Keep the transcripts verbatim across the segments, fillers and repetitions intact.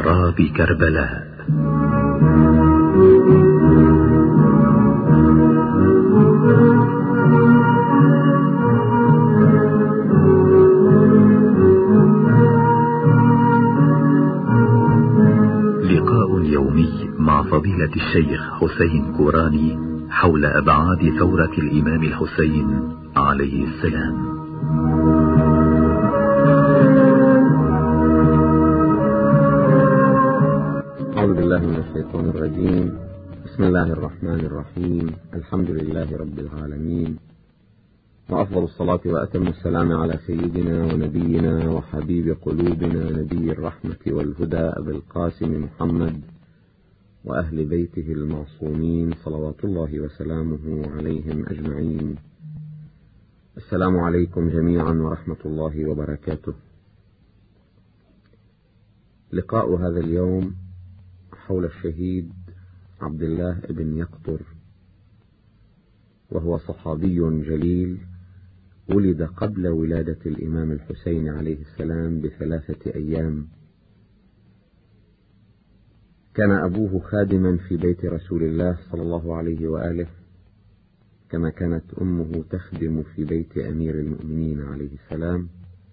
محراب كربلاء. لقاء يومي مع فضيلة الشيخ حسين كوراني حول أبعاد ثورة الإمام الحسين عليه السلام. أعوذ بالله من الشيطان الرجيم. بسم الله الرحمن الرحيم. الحمد لله رب العالمين، وأفضل الصلاة وأتم السلام على سيدنا ونبينا وحبيب قلوبنا نبي الرحمة والهدى أبي القاسم محمد وأهل بيته المعصومين صلوات الله وسلامه عليهم أجمعين. السلام عليكم جميعا ورحمة الله وبركاته. لقاء هذا اليوم حول الشهيد عبد الله بن يقطر، وهو صحابي جليل ولد قبل ولادة الإمام الحسين عليه السلام بثلاثة أيام. كان أبوه خادما في بيت رسول الله صلى الله عليه وآله، كما كانت أمه تخدم في بيت أمير المؤمنين عليه السلام.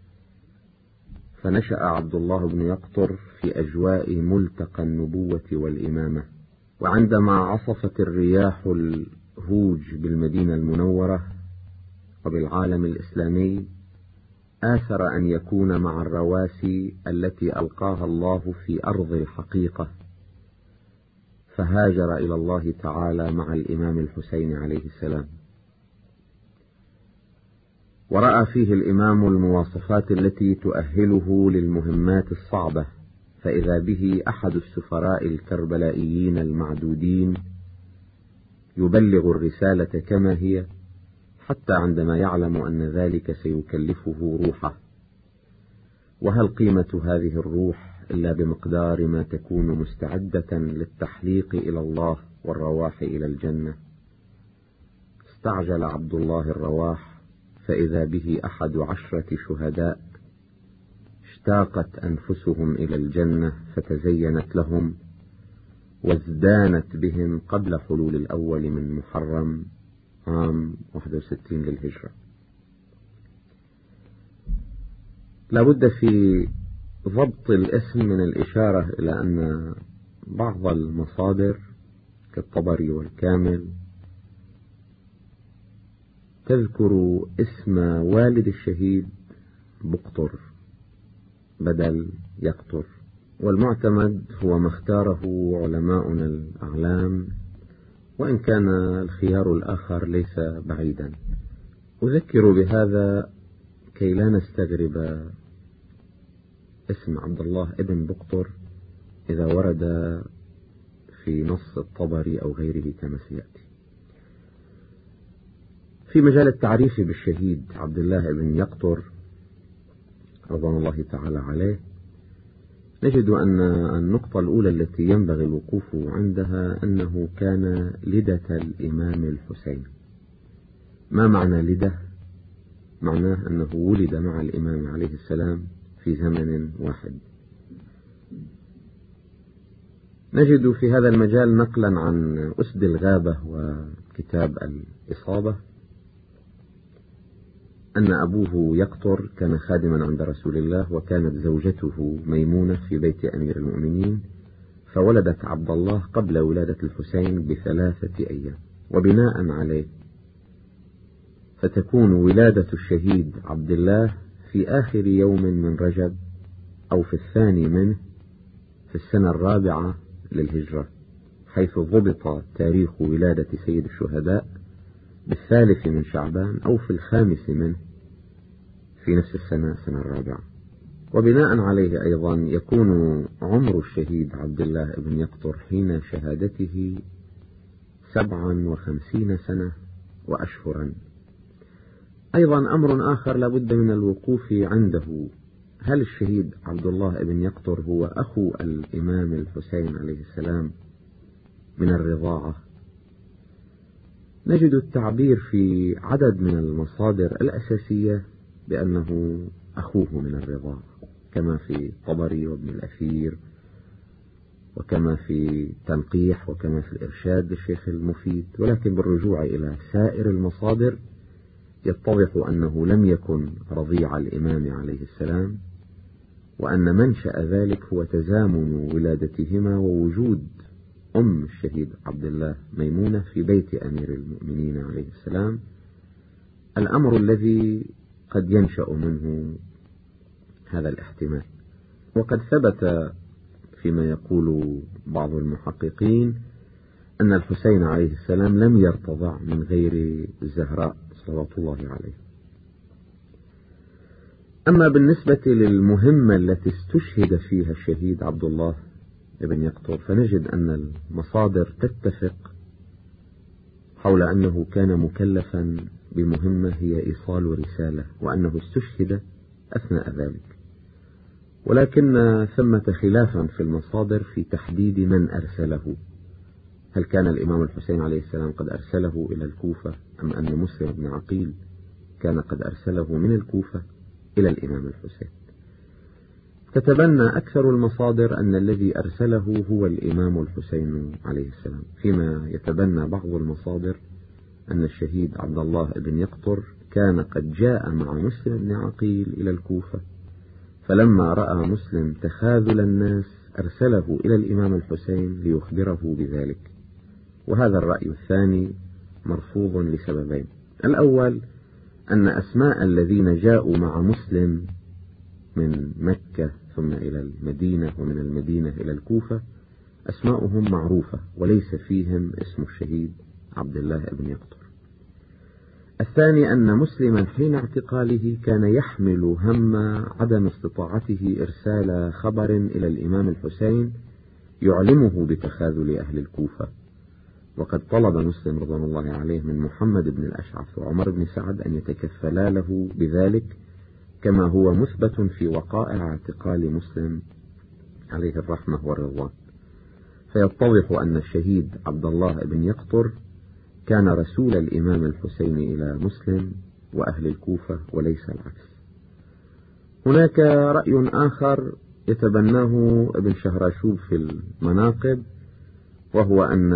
فنشأ عبد الله بن يقطر في أجواء ملتقى النبوة والإمامة، وعندما عصفت الرياح الهوج بالمدينة المنورة وبالعالم الإسلامي آثر أن يكون مع الرواسي التي ألقاها الله في أرض الحقيقة، فهاجر إلى الله تعالى مع الإمام الحسين عليه السلام. ورأى فيه الإمام المواصفات التي تؤهله للمهمات الصعبة، فإذا به أحد السفراء الكربلائيين المعدودين يبلغ الرسالة كما هي، حتى عندما يعلم أن ذلك سيكلفه روحه. وهل قيمة هذه الروح إلا بمقدار ما تكون مستعدة للتحليق إلى الله والرواح إلى الجنة؟ استعجل عبد الله الرواح، فإذا به أحد عشرة شهداء اشتاقت أنفسهم إلى الجنة فتزينت لهم وازدانت بهم قبل حلول الأول من محرم عام واحد وستين للهجرة. لابد في ضبط الاسم من الإشارة إلى أن بعض المصادر كالطبري والكامل تذكر اسم والد الشهيد بقطر بدل يقطر، والمعتمد هو ما اختاره علماؤنا الأعلام، وإن كان الخيار الآخر ليس بعيدا. أذكر بهذا كي لا نستغرب اسم عبد الله ابن بقطر إذا ورد في نص الطبري أو غيره كما سيأتي. في مجال التعريف بالشهيد عبد الله بن يقطر رضوان الله تعالى عليه، نجد أن النقطة الأولى التي ينبغي الوقوف عندها أنه كان لدة الإمام الحسين. ما معنى لدة؟ معناه أنه ولد مع الإمام عليه السلام في زمن واحد. نجد في هذا المجال نقلا عن أسد الغابة وكتاب الإصابة أن أبوه يقطر كان خادما عند رسول الله، وكانت زوجته ميمونة في بيت أمير المؤمنين، فولدت عبد الله قبل ولادة الحسين بثلاثة أيام. وبناء عليه فتكون ولادة الشهيد عبد الله في آخر يوم من رجب أو في الثاني منه في السنة الرابعة للهجرة، حيث ضبط تاريخ ولادة سيد الشهداء بالثالث من شعبان أو في الخامس منه في نفس السنة السنة الرابعة. وبناء عليه أيضا يكون عمر الشهيد عبد الله بن يقطر حين شهادته سبعا وخمسين سنة وأشهرا. أيضا أمر آخر لابد من الوقوف عنده، هل الشهيد عبد الله بن يقطر هو أخو الإمام الحسين عليه السلام من الرضاعة؟ نجد التعبير في عدد من المصادر الأساسية بأنه أخوه من الرضاعة، كما في الطبري وابن الأثير وكما في تنقيح وكما في الإرشاد للشيخ المفيد، ولكن بالرجوع إلى سائر المصادر يتضح أنه لم يكن رضيع الإمام عليه السلام، وأن منشأ ذلك هو تزامن ولادتهما ووجود أم الشهيد عبد الله ميمونة في بيت أمير المؤمنين عليه السلام، الأمر الذي قد ينشأ منه هذا الاحتمال. وقد ثبت فيما يقول بعض المحققين أن الحسين عليه السلام لم يرتضع من غير الزهراء صلوات الله عليه. أما بالنسبة للمهمة التي استشهد فيها الشهيد عبد الله بن يقطر، فنجد أن المصادر تتفق حول أنه كان مكلفا بمهمة هي إيصال رسالة، وأنه استشهد أثناء ذلك، ولكن ثمة خلافا في المصادر في تحديد من أرسله. هل كان الإمام الحسين عليه السلام قد أرسله إلى الكوفة، أم أن مسلم بن عقيل كان قد أرسله من الكوفة إلى الإمام الحسين؟ تتبنى أكثر المصادر أن الذي أرسله هو الإمام الحسين عليه السلام، فيما يتبنى بعض المصادر أن الشهيد عبد الله بن يقطر كان قد جاء مع مسلم بن عقيل إلى الكوفة، فلما رأى مسلم تخاذل الناس أرسله إلى الإمام الحسين ليخبره بذلك. وهذا الرأي الثاني مرفوض لسببين: الأول أن أسماء الذين جاءوا مع مسلم من مكة ثم إلى المدينة ومن المدينة إلى الكوفة أسماؤهم معروفة وليس فيهم اسم الشهيد عبد الله بن يقطر. الثاني أن مسلما حين اعتقاله كان يحمل هم عدم استطاعته إرسال خبر إلى الإمام الحسين يعلمه بتخاذل أهل الكوفة، وقد طلب مسلم رضوان الله عليه من محمد بن الأشعث وعمر بن سعد أن يتكفلا له بذلك، كما هو مثبت في وقائع اعتقال مسلم عليه الرحمة والرضوان. فيتضح أن الشهيد عبد الله بن يقطر كان رسول الإمام الحسين إلى مسلم وأهل الكوفة وليس العكس. هناك رأي آخر يتبناه ابن شهراشوب في المناقب، وهو أن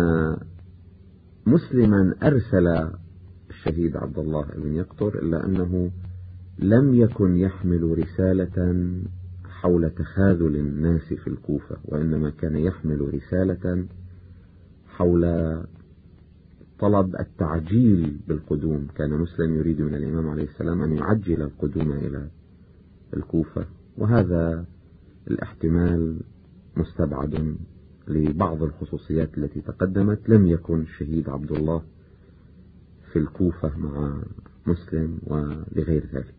مسلما أرسل الشهيد عبد الله بن يقطر، إلا أنه لم يكن يحمل رسالة حول تخاذل الناس في الكوفة، وإنما كان يحمل رسالة حول طلب التعجيل بالقدوم. كان مسلم يريد من الإمام عليه السلام أن يعجل القدوم إلى الكوفة، وهذا الاحتمال مستبعد لبعض الخصوصيات التي تقدمت. لم يكن الشهيد عبد الله في الكوفة مع مسلم ولغير ذلك.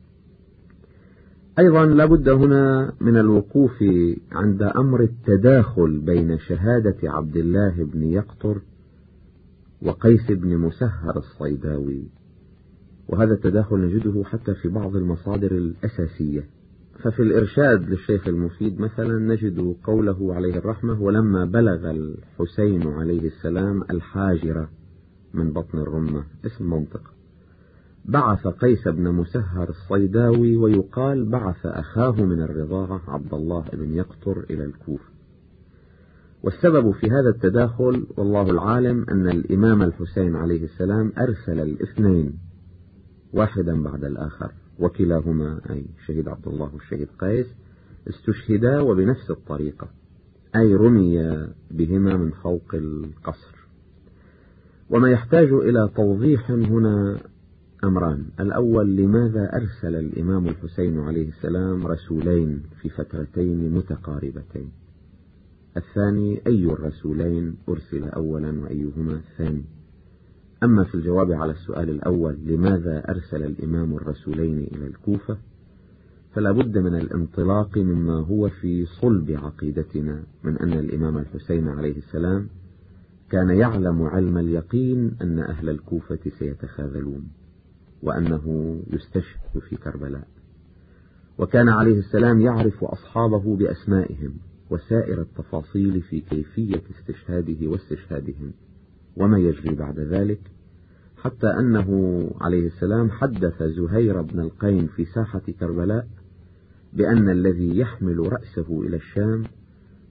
أيضا لابد هنا من الوقوف عند أمر التداخل بين شهادة عبد الله بن يقطر وقيس بن مسهر الصيداوي، وهذا التداخل نجده حتى في بعض المصادر الأساسية. ففي الإرشاد للشيخ المفيد مثلا نجد قوله عليه الرحمة: ولما بلغ الحسين عليه السلام الحاجرة من بطن الرمة، اسم منطقة، بعث قيس بن مسهر الصيداوي، ويقال بعث أخاه من الرضاعة عبد الله بن يقطر إلى الكوفة. والسبب في هذا التداخل والله العالم أن الإمام الحسين عليه السلام أرسل الاثنين واحدا بعد الآخر، وكلاهما أي الشهيد عبد الله والشهيد قيس استشهدا وبنفس الطريقة، أي رمي بهما من فوق القصر. وما يحتاج إلى توضيح هنا أمران: الأول، لماذا أرسل الإمام الحسين عليه السلام رسولين في فترتين متقاربتين؟ الثاني، أي الرسولين أرسل أولا وأيهما ثاني؟ أما في الجواب على السؤال الأول، لماذا أرسل الإمام الرسولين إلى الكوفة، فلا بد من الانطلاق مما هو في صلب عقيدتنا من أن الإمام الحسين عليه السلام كان يعلم علم اليقين أن أهل الكوفة سيتخاذلون، وأنه يستشهد في كربلاء، وكان عليه السلام يعرف أصحابه بأسمائهم وسائر التفاصيل في كيفية استشهاده واستشهادهم وما يجري بعد ذلك، حتى أنه عليه السلام حدث زهير بن القين في ساحة كربلاء بأن الذي يحمل رأسه إلى الشام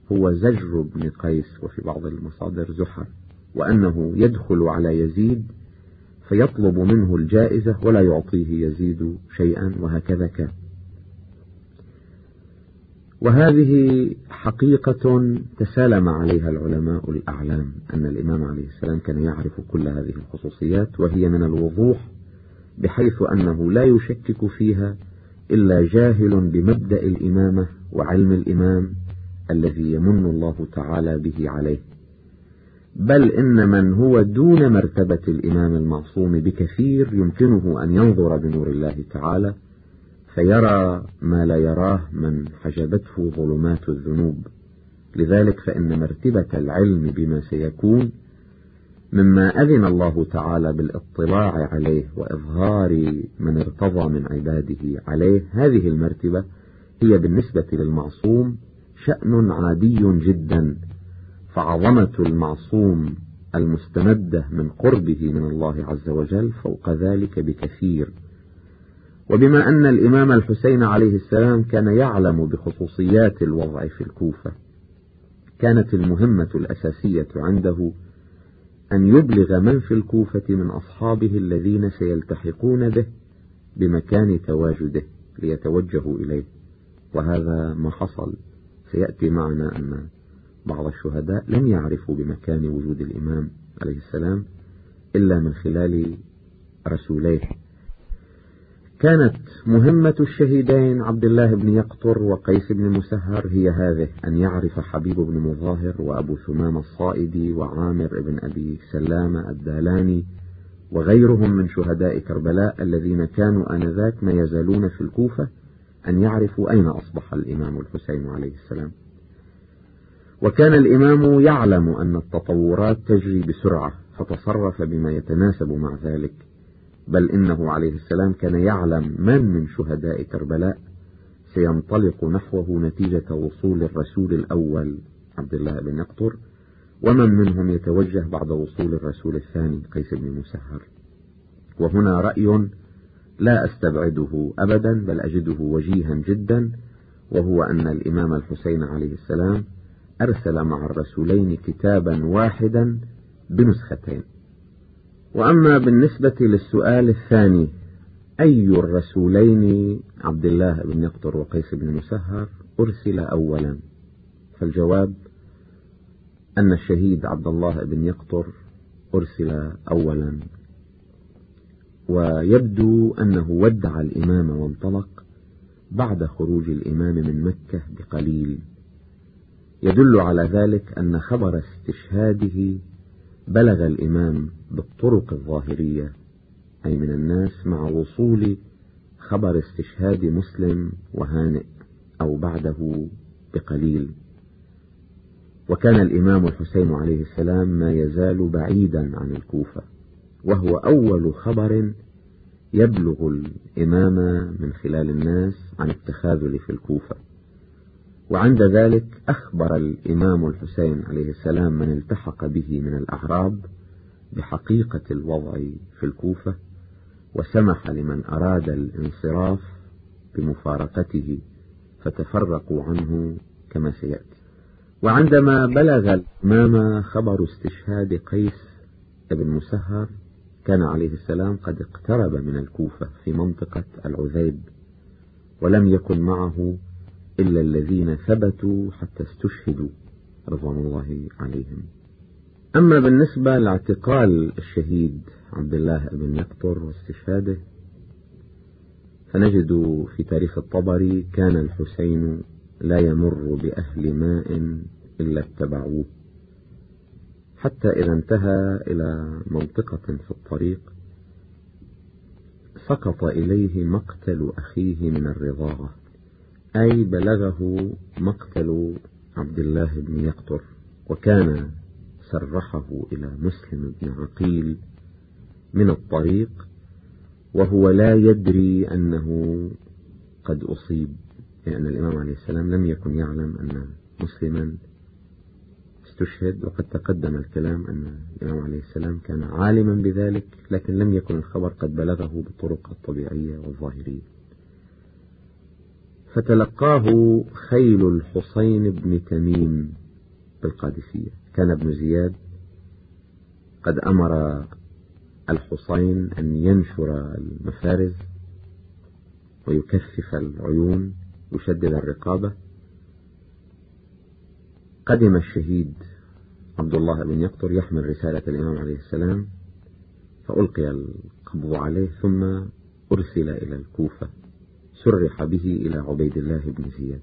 هو زجر بن قيس، وفي بعض المصادر زحر، وأنه يدخل على يزيد فيطلب منه الجائزة ولا يعطيه يزيد شيئا، وهكذا كان. وهذه حقيقة تسالم عليها العلماء الأعلام، أن الإمام عليه السلام كان يعرف كل هذه الخصوصيات، وهي من الوضوح بحيث أنه لا يشكك فيها إلا جاهل بمبدأ الإمامة وعلم الإمام الذي يمن الله تعالى به عليه، بل إن من هو دون مرتبة الإمام المعصوم بكثير يمكنه أن ينظر بنور الله تعالى فيرى ما لا يراه من حجبته ظلمات الذنوب. لذلك فإن مرتبة العلم بما سيكون مما أذن الله تعالى بالاطلاع عليه وإظهار من ارتضى من عباده عليه، هذه المرتبة هي بالنسبة للمعصوم شأن عادي جدا، فعظمة المعصوم المستمدة من قربه من الله عز وجل فوق ذلك بكثير. وبما أن الإمام الحسين عليه السلام كان يعلم بخصوصيات الوضع في الكوفة، كانت المهمة الأساسية عنده أن يبلغ من في الكوفة من أصحابه الذين سيلتحقون به بمكان تواجده ليتوجهوا إليه، وهذا ما حصل. سيأتي معنا أن بعض الشهداء لم يعرفوا بمكان وجود الإمام عليه السلام إلا من خلال رسوليه. كانت مهمة الشهيدين عبد الله بن يقطر وقيس بن مسهر هي هذه، أن يعرف حبيب بن مظاهر وأبو ثمام الصائدي وعامر بن أبي سلامة الدالاني وغيرهم من شهداء كربلاء الذين كانوا آنذاك ما يزالون في الكوفة، أن يعرفوا أين أصبح الإمام الحسين عليه السلام. وكان الإمام يعلم أن التطورات تجري بسرعة فتصرف بما يتناسب مع ذلك، بل إنه عليه السلام كان يعلم من من شهداء كربلاء سينطلق نحوه نتيجة وصول الرسول الأول عبد الله بن يقطر، ومن منهم يتوجه بعد وصول الرسول الثاني قيس بن مسهر. وهنا رأي لا أستبعده أبدا بل أجده وجيها جدا، وهو أن الإمام الحسين عليه السلام أرسل مع الرسولين كتابا واحدا بنسختين. وأما بالنسبة للسؤال الثاني، أي الرسولين عبد الله بن يقطر وقيس بن مسهر أرسل أولا؟ فالجواب أن الشهيد عبد الله بن يقطر أرسل أولا، ويبدو أنه ودع الإمام وانطلق بعد خروج الإمام من مكة بقليل. يدل على ذلك أن خبر استشهاده بلغ الإمام بالطرق الظاهرية أي من الناس مع وصول خبر استشهاد مسلم وهانئ أو بعده بقليل. وكان الإمام الحسين عليه السلام ما يزال بعيدا عن الكوفة، وهو أول خبر يبلغ الإمام من خلال الناس عن التخاذل في الكوفة. وعند ذلك أخبر الإمام الحسين عليه السلام من التحق به من الأعراب بحقيقة الوضع في الكوفة، وسمح لمن أراد الانصراف بمفارقته فتفرقوا عنه كما سيأتي. وعندما بلغ الإمام خبر استشهاد قيس بن مسهر كان عليه السلام قد اقترب من الكوفة في منطقة العذيب، ولم يكن معه إلا الذين ثبتوا حتى استشهدوا رضوان الله عليهم. أما بالنسبة لاعتقال الشهيد عبد الله بن يقطر واستشهاده، فنجد في تاريخ الطبري كان الحسين لا يمر بأهل ماء إلا اتبعوه، حتى إذا انتهى إلى منطقة في الطريق سقط إليه مقتل أخيه من الرضاعة، أي بلغه مقتل عبد الله بن يقطر، وكان سرحه إلى مسلم بن عقيل من الطريق وهو لا يدري أنه قد أصيب، لأن الإمام عليه السلام لم يكن يعلم أن مسلما استشهد. وقد تقدم الكلام أن الإمام عليه السلام كان عالما بذلك، لكن لم يكن الخبر قد بلغه بالطرق الطبيعية والظاهرية. فتلقاه خيل الحسين بن تميم بالقادسية. كان ابن زياد قد أمر الحسين أن ينشر المفارز ويكثف العيون ويشدد الرقابة. قدم الشهيد عبد الله بن يقطر يحمل رسالة الإمام عليه السلام، فألقي القبض عليه ثم أرسل إلى الكوفة، سرح به إلى عبيد الله بن زياد.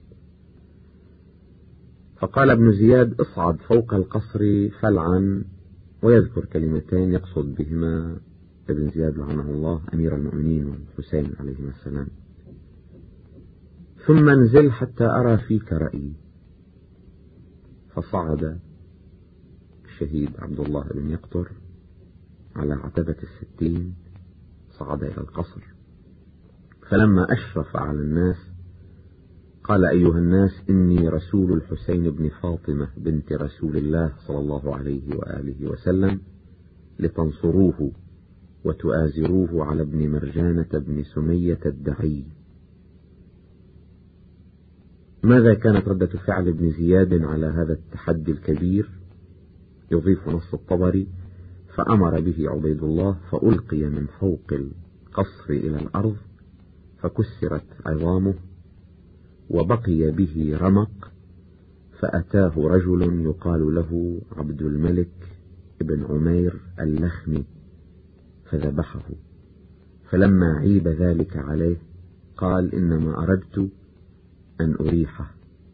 فقال ابن زياد: اصعد فوق القصر فلعا، ويذكر كلمتين يقصد بهما ابن زياد لعنه الله أمير المؤمنين والحسين عليهما السلام، ثم انزل حتى أرى فيك رأيي. فصعد الشهيد عبد الله بن يقطر على عتبة الستين، صعد إلى القصر، فلما أشرف على الناس قال: أيها الناس، إني رسول الحسين بن فاطمة بنت رسول الله صلى الله عليه وآله وسلم، لتنصروه وتؤازروه على ابن مرجانة بن سمية الدعي. ماذا كانت ردة فعل ابن زياد على هذا التحدي الكبير؟ يضيف نص الطبري: فأمر به عبيد الله فألقي من فوق القصر إلى الأرض فكسرت عظامه وبقي به رمق، فأتاه رجل يقال له عبد الملك ابن عمير اللخمي فذبحه. فلما عيب ذلك عليه قال: إنما أردت أن أريحه.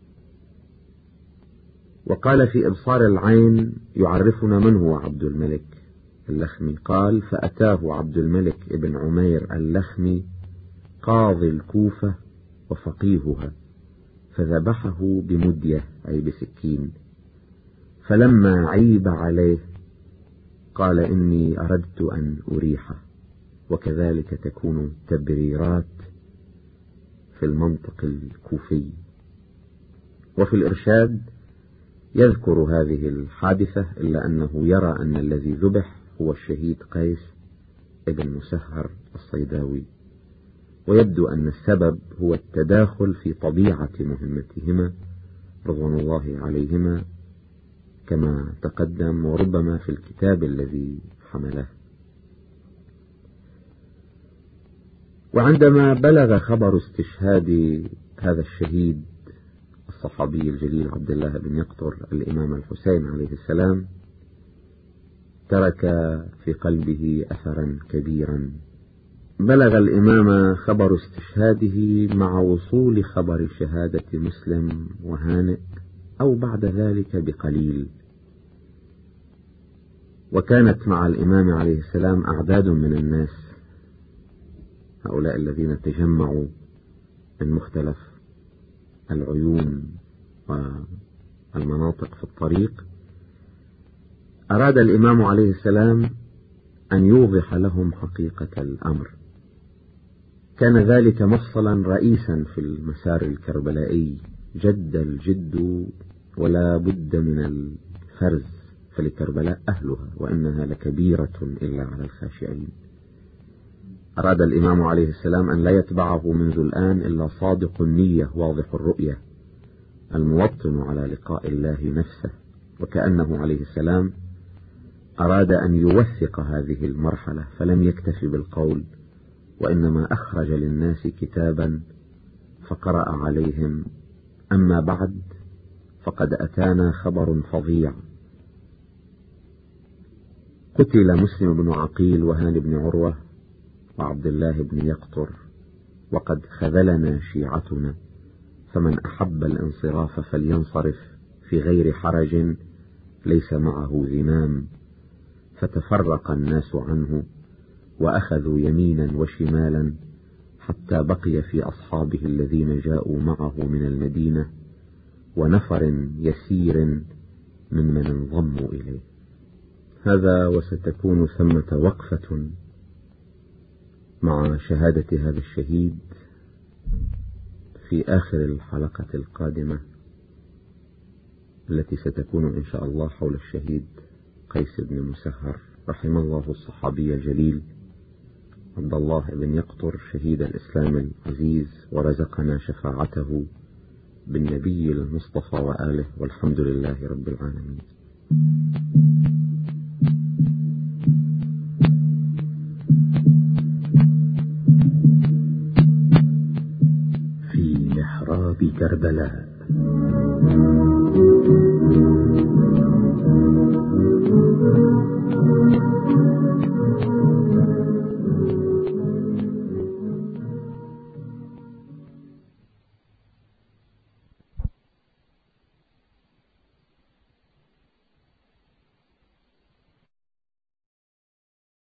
وقال في إبصار العين يعرفنا من هو عبد الملك اللخمي، قال: فأتاه عبد الملك ابن عمير اللخمي قاضي الكوفة وفقيهها فذبحه بمدية أي بسكين. فلما عيب عليه قال: إني أردت أن أريحه. وكذلك تكون التبريرات في المنطق الكوفي. وفي الإرشاد يذكر هذه الحادثة، إلا أنه يرى أن الذي ذبح هو الشهيد قيس ابن مسهر الصيداوي، ويبدو أن السبب هو التداخل في طبيعة مهمتهما رضوان الله عليهما كما تقدم، وربما في الكتاب الذي حمله. وعندما بلغ خبر استشهاد هذا الشهيد الصحابي الجليل عبد الله بن يقطر الإمام الحسين عليه السلام، ترك في قلبه أثرا كبيرا. بلغ الإمام خبر استشهاده مع وصول خبر شهادة مسلم وهانئ أو بعد ذلك بقليل. وكانت مع الإمام عليه السلام أعداد من الناس، هؤلاء الذين تجمعوا من مختلف العيون والمناطق في الطريق. أراد الإمام عليه السلام أن يوضح لهم حقيقة الأمر. كان ذلك مفصلا رئيسا في المسار الكربلائي، جد الجد ولا بد من الفرز، فلكربلاء أهلها وإنها لكبيرة إلا على الخاشعين. أراد الإمام عليه السلام أن لا يتبعه منذ الآن إلا صادق النية واضح الرؤية الموطن على لقاء الله نفسه، وكأنه عليه السلام أراد أن يوثق هذه المرحلة، فلم يكتفي بالقول، وإنما أخرج للناس كتابا فقرأ عليهم: أما بعد فقد أتانا خبر فظيع، قتل مسلم بن عقيل وهاني بن عروة وعبد الله بن يقطر، وقد خذلنا شيعتنا، فمن أحب الانصراف فلينصرف في غير حرج ليس معه ذمام. فتفرق الناس عنه وأخذوا يمينا وشمالا حتى بقي في أصحابه الذين جاءوا معه من المدينة ونفر يسير ممن انضموا إليه. هذا وستكون ثمة وقفة مع شهادة هذا الشهيد في آخر الحلقة القادمة التي ستكون إن شاء الله حول الشهيد قيس بن مسهر رحم الله الصحابي الجليل عبد الله بن يقطر شهيد الإسلام العزيز، ورزقنا شفاعته بالنبي المصطفى وآله، والحمد لله رب العالمين. في محراب كربلاء.